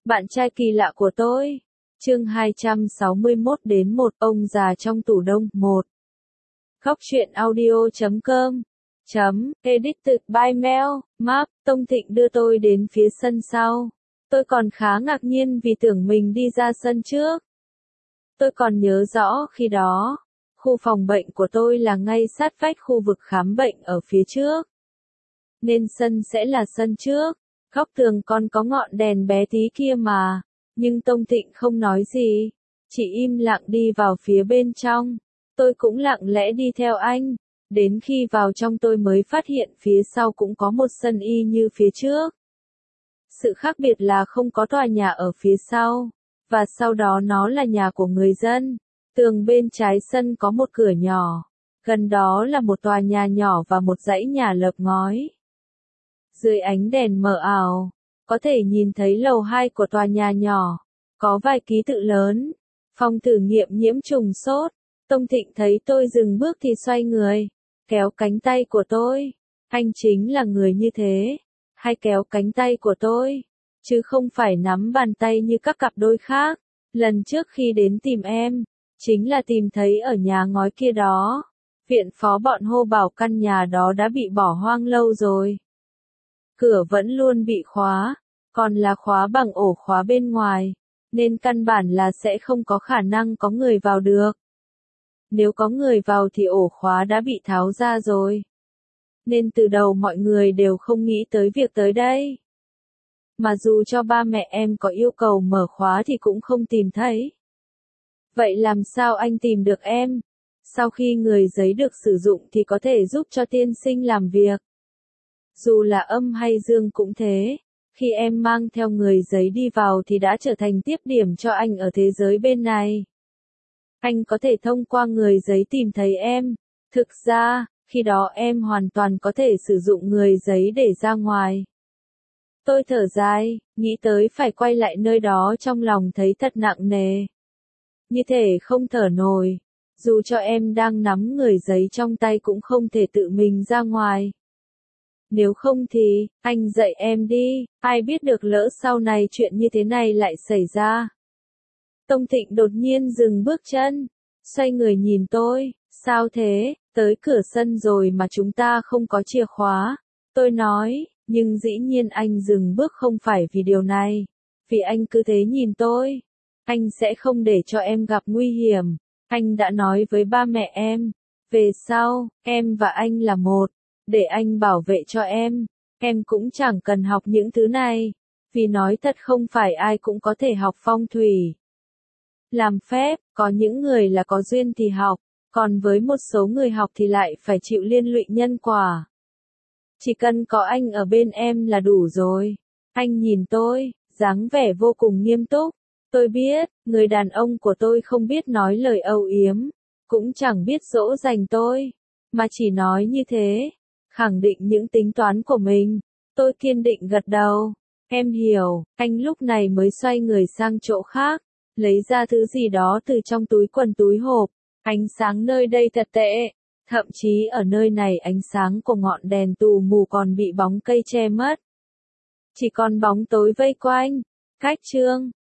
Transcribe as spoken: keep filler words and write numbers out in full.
Bạn trai kỳ lạ của tôi. Chương hai trăm sáu mươi mốt đến một ông già trong tủ đông. một. Góc truyện audio chấm com chấm edited by Mel Map. Tông Thịnh đưa tôi đến phía sân sau. Tôi còn khá ngạc nhiên vì tưởng mình đi ra sân trước. Tôi còn nhớ rõ khi đó, khu phòng bệnh của tôi là ngay sát vách khu vực khám bệnh ở phía trước. Nên sân sẽ là sân trước. Góc tường còn có ngọn đèn bé tí kia mà. Nhưng Tông Thịnh không nói gì. Chỉ im lặng đi vào phía bên trong. Tôi cũng lặng lẽ đi theo anh. Đến khi vào trong tôi mới phát hiện phía sau cũng có một sân y như phía trước. Sự khác biệt là không có tòa nhà ở phía sau. Và sau đó nó là nhà của người dân. Tường bên trái sân có một cửa nhỏ. Gần đó là một tòa nhà nhỏ và một dãy nhà lợp ngói. Dưới ánh đèn mờ ảo, có thể nhìn thấy lầu hai của tòa nhà nhỏ. Có vài ký tự lớn. Phòng thử nghiệm nhiễm trùng sốt. Tông Thịnh thấy tôi dừng bước thì xoay người. Kéo cánh tay của tôi. Anh chính là người như thế. Hay kéo cánh tay của tôi. Chứ không phải nắm bàn tay như các cặp đôi khác. Lần trước khi đến tìm em, chính là tìm thấy ở nhà ngói kia đó. Viện phó bọn hô bảo căn nhà đó đã bị bỏ hoang lâu rồi. Cửa vẫn luôn bị khóa, còn là khóa bằng ổ khóa bên ngoài, nên căn bản là sẽ không có khả năng có người vào được. Nếu có người vào thì ổ khóa đã bị tháo ra rồi. Nên từ đầu mọi người đều không nghĩ tới việc tới đây. Mà dù cho ba mẹ em có yêu cầu mở khóa thì cũng không tìm thấy. Vậy làm sao anh tìm được em? Sau khi người giấy được sử dụng thì có thể giúp cho tiên sinh làm việc. Dù là âm hay dương cũng thế. Khi em mang theo người giấy đi vào thì đã trở thành tiếp điểm cho anh ở thế giới bên này. Anh có thể thông qua người giấy tìm thấy em. Thực ra, khi đó em hoàn toàn có thể sử dụng người giấy để ra ngoài. Tôi thở dài, nghĩ tới phải quay lại nơi đó trong lòng thấy thật nặng nề. Như thể không thở nổi. Dù cho em đang nắm người giấy trong tay cũng không thể tự mình ra ngoài. Nếu không thì, anh dạy em đi, ai biết được lỡ sau này chuyện như thế này lại xảy ra. Tông Thịnh đột nhiên dừng bước chân, xoay người nhìn tôi, sao thế, tới cửa sân rồi mà chúng ta không có chìa khóa. Tôi nói, nhưng dĩ nhiên anh dừng bước không phải vì điều này, vì anh cứ thế nhìn tôi. Anh sẽ không để cho em gặp nguy hiểm, anh đã nói với ba mẹ em, về sau, em và anh là một. Để anh bảo vệ cho em, em cũng chẳng cần học những thứ này, vì nói thật không phải ai cũng có thể học phong thủy. Làm phép, có những người là có duyên thì học, còn với một số người học thì lại phải chịu liên lụy nhân quả. Chỉ cần có anh ở bên em là đủ rồi. Anh nhìn tôi, dáng vẻ vô cùng nghiêm túc. Tôi biết, người đàn ông của tôi không biết nói lời âu yếm, cũng chẳng biết dỗ dành tôi, mà chỉ nói như thế. Khẳng định những tính toán của mình. Tôi kiên định gật đầu. Em hiểu, anh lúc này mới xoay người sang chỗ khác, lấy ra thứ gì đó từ trong túi quần túi hộp. Ánh sáng nơi đây thật tệ. Thậm chí ở nơi này ánh sáng của ngọn đèn tù mù còn bị bóng cây che mất. Chỉ còn bóng tối vây quanh. Cách chương.